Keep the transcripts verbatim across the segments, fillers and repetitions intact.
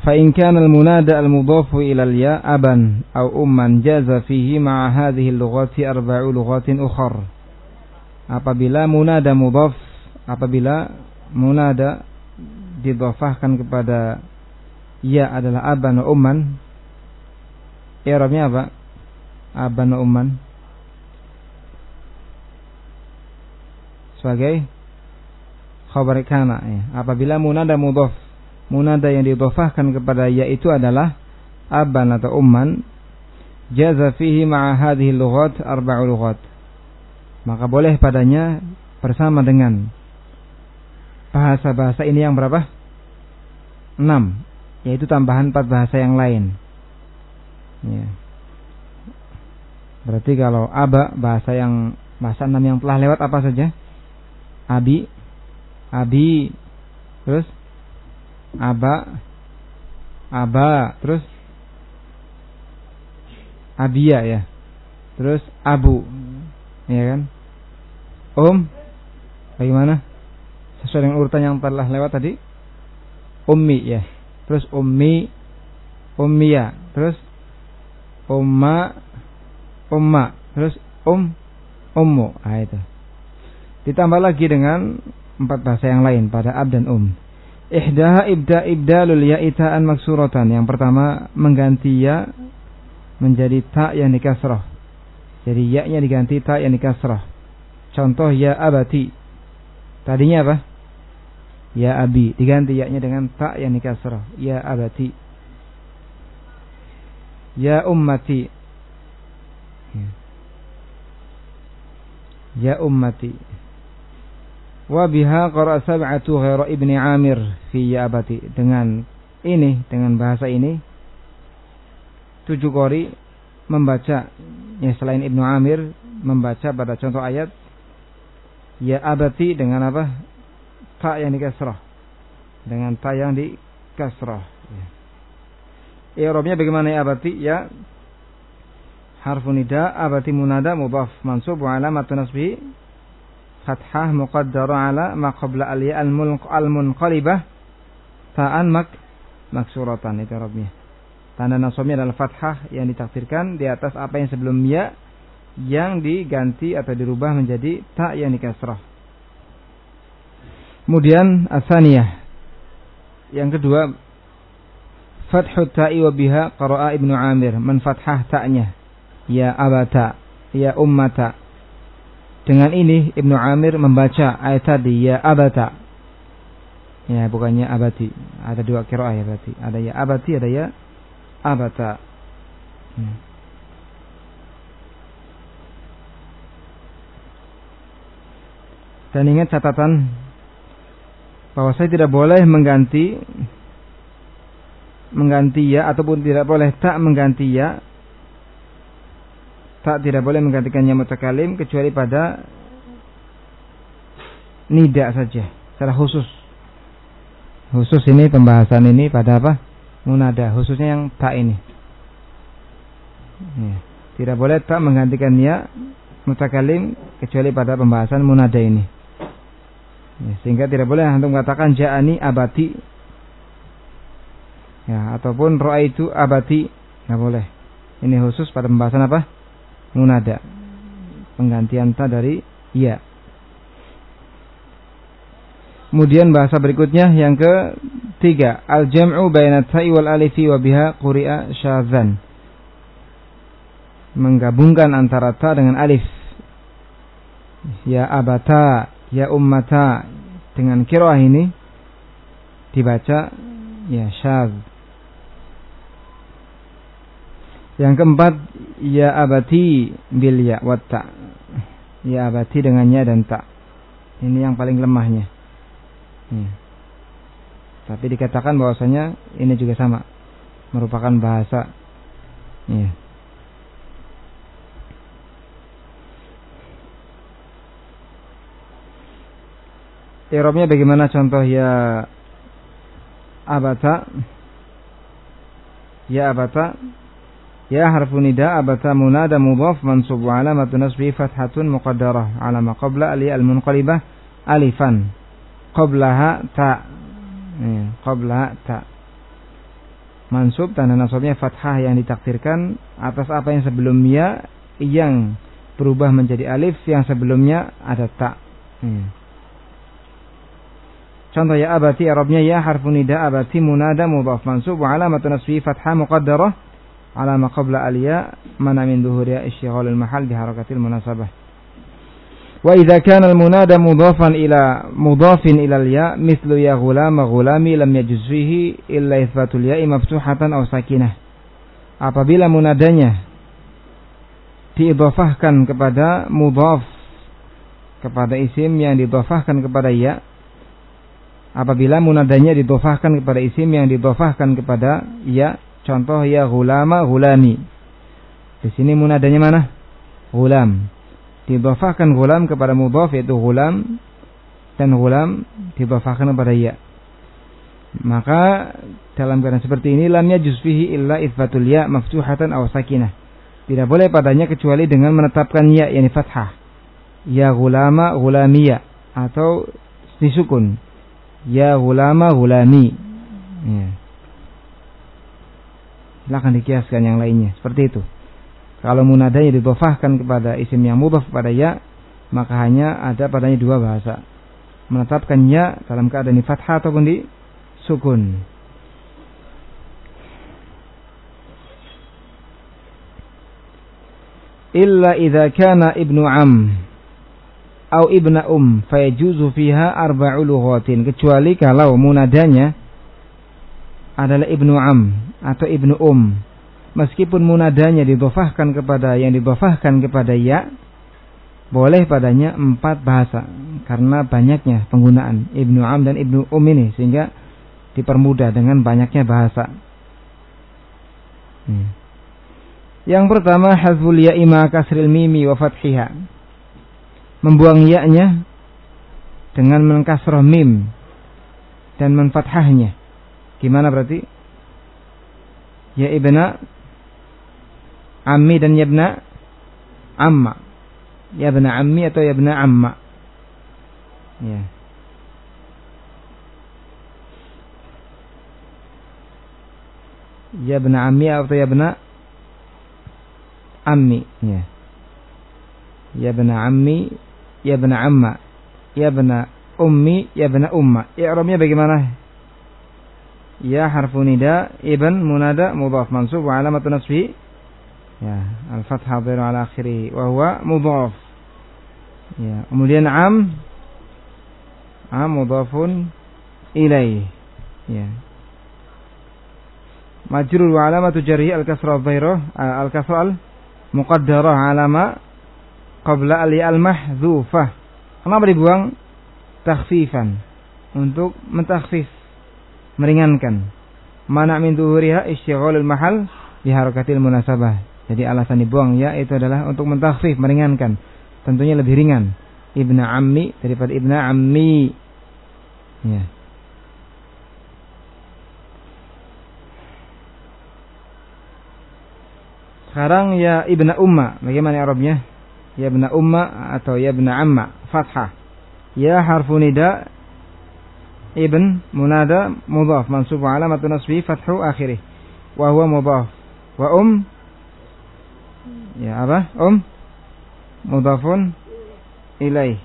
فإن كان المنادى المضاف إلى الياء أبا أو أما جاز فيه مع هذه اللغات أربع لغات أخر. Apabila munada mudhaf, apabila munada didhafahkan kepada ya adalah aban wa umman, i'rabnya apa? Aban wa umman sebagai khabar kana ya. Apabila munada mudhaf, munada yang didhafahkan kepada ya itu adalah aban atau umman, jaza fihi ma'a hadhihi lughat arba'u lughat, maka boleh padanya bersama dengan bahasa-bahasa ini yang berapa? enam, yaitu tambahan empat bahasa yang lain ya. Berarti kalau aba, bahasa yang bahasa enam yang telah lewat apa saja? Abi, abi, terus aba, aba, terus abia ya, terus abu, ya kan? Um, bagaimana? Sesuai dengan urutan yang telah lewat tadi. Ummi ya, terus ummi, ummiyah, terus umma, umma, terus um, ummu. Ah itu. Ditambah lagi dengan empat bahasa yang lain pada ab dan um. Ihdaha ibda ibdalul ya'i ta'an maksuratan. Yang pertama mengganti ya menjadi ta yang dikasrah. Jadi ya-nya diganti ta yang dikasrah. Contoh ya abati. Tadinya apa? Ya abi, diganti ya-nya dengan ta yang dikasrah. Ya abati. Ya ummati. Ya ummati. Wa biha qara'a sab'atu ghairu ibni Amir fi ya abati. Dengan ini, dengan bahasa ini tujuh qari membaca ya selain Ibnu Amir membaca pada contoh ayat ya abati dengan apa? Ta yang dikasrah. Dengan ta yang dikasrah ya. I'rabnya bagaimana ya abati? Ya harfun nida, abati munada mudhaf mansub wa alamatun nasbihi fathah muqaddara ala ma qabla al-ya al-munqalibah ta'an mak maksuratan. Itu i'rabnya. Tanda nasabnya adalah fathah yang ditakdirkan di atas apa yang sebelum ya yang diganti atau dirubah menjadi ta yang dikasrah. Kemudian asaniyah yang kedua fathu ta'i wa biha qara'a Ibnu Amir, man fathah ta'nya ya abata ya ummata. Dengan ini Ibnu Amir membaca ayat tadi ya abata. Ya bukannya abati. Ada dua qiraah ya berarti. Ada ya abati, ada ya abata. Hmm. Dan ingat catatan bahwa saya tidak boleh mengganti mengganti ya ataupun tidak boleh tak mengganti ya. Tak tidak boleh menggantikannya mutakalim kecuali pada nida saja secara khusus. Khusus ini pembahasan ini pada apa? Munada, khususnya yang ta ini. Ya. Tidak boleh tak menggantikan ya mutakalim kecuali pada pembahasan munada ini. Ya, sehingga tidak boleh antum mengatakan ja'ani abati. Ya, ataupun ra'aitu abati, enggak boleh. Ini khusus pada pembahasan apa? Munada. Penggantian ta dari ya. Kemudian bahasa berikutnya yang ketiga, al-jam'u baina ta'i wal alifi wa biha quri'a syadzan. Menggabungkan antara ta dengan alif. Ya abata, ya ummata, dengan qiraah ini dibaca ya syadz. Yang keempat, ya abati bil ya wa ta. Ya abati dengan ya dan ta. Ini yang paling lemahnya. Ya. Tapi dikatakan bahwasanya ini juga sama, merupakan bahasa. Ya. I'rabnya bagaimana? Contoh ya abata, ya abata, ya harfun nida, abata munada mudhaf mansub wa alamatun nasbi fathatun muqaddarah ala ma qabla ali al-munqalibah alifan qablaha ta. Ya, qablaha ta. mansub tanda nasabnya fathah yang ditakdirkan atas apa yang sebelumnya yang berubah menjadi alif yang sebelumnya ada ta. Hmm. Contoh ya abati Arabnya ya harfun nida abati munada mudhaf mansub wa alamatu nasbihi fathah muqaddarah ala ma qabla al-ya mana min dhuhuriya isyghal al-mahal bi harakatil munasabah. Wa idza kana al-munada mudhafan ila mudhafin ila al-ya mithlu ya ghulam ghulami lam yajuz fihi illa itsbatul ya'i maftuhatan aw sakinah. Apabila munadanya diidhafahkan kepada mudhaf kepada isim yang diidhafahkan kepada ya, apabila munadanya diidhafahkan kepada isim yang diidhafahkan kepada ya, contoh ya ghulama ghulami. Di sini munadanya mana? Ghulam. Didhafahkan gulam kepada mudhaf yaitu gulam, dan gulam didhafahkan kepada ya. Maka dalam keadaan seperti ini lam yajuz fihi illa itsbatul ya maftuhatan aw sakinah. Tidak boleh padanya kecuali dengan menetapkan ya yakni fathah. Ya gulama gulamiyya atau disukun. Ya gulama gulami. Ya. Silakan dikiaskan yang lainnya seperti itu. Kalau munadanya didhafahkan kepada isim yang mudhaf kepada ya, maka hanya ada padanya dua bahasa. Menetapkan ya dalam keadaan di fathah ataupun di sukun. Illa idza kana ibnu am atau ibna um fayajuzu fiha arba'u lughatin, kecuali kalau munadanya adalah ibnu am atau ibnu um. Meskipun munadanya didhafahkan kepada yang didhafahkan kepada ya, boleh padanya empat bahasa karena banyaknya penggunaan ibnu am dan ibnu um ini, sehingga dipermudah dengan banyaknya bahasa. Hmm. Yang pertama hazful ya'i ma kasril mimi wa fathiha, membuang ya-nya dengan mengkasrah mim dan menfathahnya. Gimana berarti? Ya ibna ammi dan yabna amma. Yabna ammi atau yabna amma. Ya. Yabna ammi atau yabna ammi. Ya. Yabna ammi, yabna amma, yabna ummi, yabna umma. I'rabnya bagaimana? Ya harfu nida, ibn munada mudhaf mansub wa alamatu nasbihi ya al-fathah dhahir ala akhirih wa huwa mudhaf. Ya, kemudian am am mudhafun ilaih. Ya. Majrur wa alamatu jarhi al-kasrah dhahirah al-kasrah al-muqaddarah ala ma qabla al-ya al-mahdhufah. Kenapa dibuang? Takhfifan, untuk mentakhfif, meringankan. Mana min dhuhuriha isyghal al-mahal bi harakatil munasabah. Jadi alasan dibuang ya itu adalah untuk mentakhfif, meringankan. Tentunya lebih ringan ibna ammi daripada ibna ammi. Ya. Sekarang ya ibna umma, bagaimana i'rabnya? Ya ibna umma atau ya ibna amma, fathah. Ya harfu nida, ibn munada mudhaf mansub wa alamatu nasbihi fathu akhirih wa huwa mudhaf. Wa um ya apa? Um mudhafun ilaih.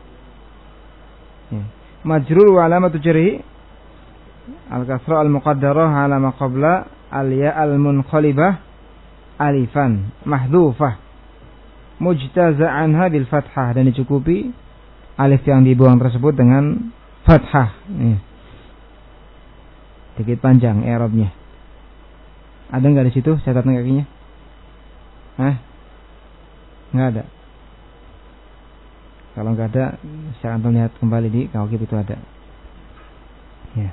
Ya. Majrur wa alamatu jarhi al-kasra al-muqaddarah ala ma qabla al-ya al-munqalibah alifan mahdhufah mujtaza anha bil fathah, dan dicukupi alif yang dibuang tersebut dengan fathah. Ya. Sedikit panjang i'rabnya. Ada enggak di situ catatan kakinya? Hah? Enggak ada. Kalau enggak ada, saya akan lihat kembali di kawakib itu ada. Ya.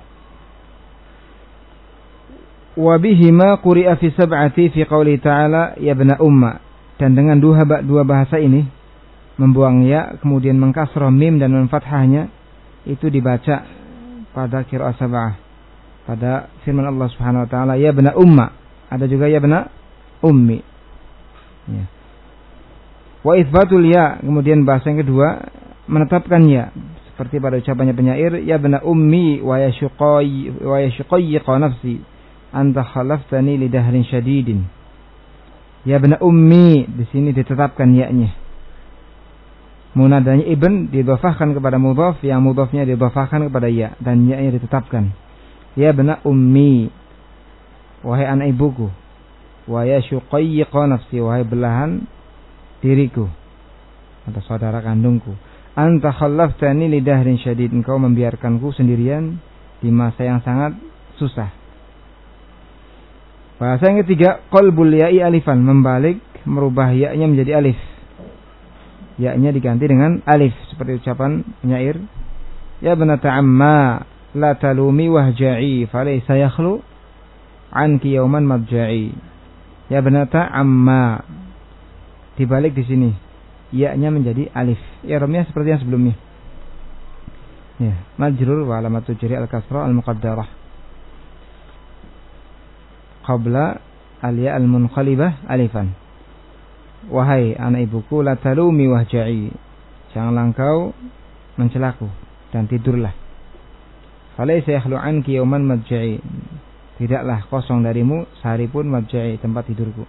Wa bihima quri'a fi sab'ati fi qouli ta'ala ya ibna umma. Dan dengan dua dua bahasa ini, membuang ya kemudian mengkasrah mim dan menfathahnya, itu dibaca pada qiraah sab'ah. Pada firman Allah Subhanahu wa taala ya ibna umma. Ada juga ya ibna ummi. Ya. Wa itsbatul ya, kemudian bahasa yang kedua menetapkan ya, seperti pada ucapannya penyair ya ibna ummi wa yashqai wa yashqayqa nafsi anta khalaftani li dahrin syadidin. Ya ibn ummi, di sini ditetapkan ya-nya. Munadanya ibn didhafahkan kepada mudhaf, yang mudhafnya didhafahkan kepada ya, dan ya-nya ditetapkan. Ya ibn ummi, wahai anak ibuku. Wa ya syuqayyiqa nafsi, wahai belahan diriku atau saudara kandungku. Anta khallaftani li dahrin syadid, engkau membiarkanku sendirian di masa yang sangat susah. Bahasa yang ketiga, qalbul ya'i alifan, membalik, merubah ya-nya menjadi alif. Ya-nya diganti dengan alif, seperti ucapan penyair, ya banata amma la talumi wahja'i falaysa yakhlu anki yawman madja'i. Ya banata amma, dibalik di sini, ya-nya menjadi alif. I'rabnya seperti yang sebelumnya. Ya, majrur wa alamatu jari al-kasra al-muqaddarah qabla al-ya al-munqalibah alifan. Wahai anak ibuku, la talumi wahja'i, janganlah engkau mencelaku dan tidurlah. Falaysa yakhlu anki yawman madja'i, tidaklah kosong darimu sehari pun madja'i, tempat tidurku.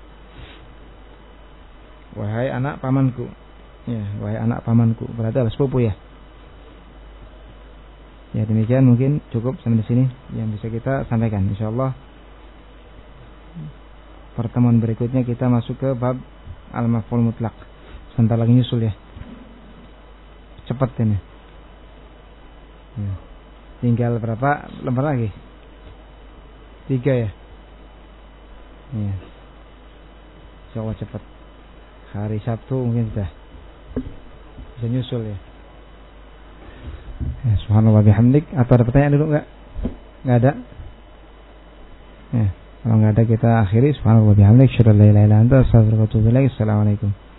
Wahai anak pamanku, ya, wahai anak pamanku, berarti adalah sepupu ya. Ya, demikian mungkin cukup sampai di sini yang bisa kita sampaikan. Insyaallah pertemuan berikutnya kita masuk ke bab al-maf'ul mutlaq. Sebentar lagi nyusul ya. Cepat ini. Ya. Tinggal berapa lembar lagi? Tiga ya. Ya. Insyaallah cepat. Hari Sabtu mungkin sudah bisa nyusul ya. Ya, subhanallah bihamdik. Atau ada pertanyaan dulu enggak? Enggak ada? Ya, kalau enggak ada kita akhiri. Subhanallah bihamdik. Asyhadu an la ilaha illa anta astaghfiruka wa atubu ilaik. Assalamualaikum.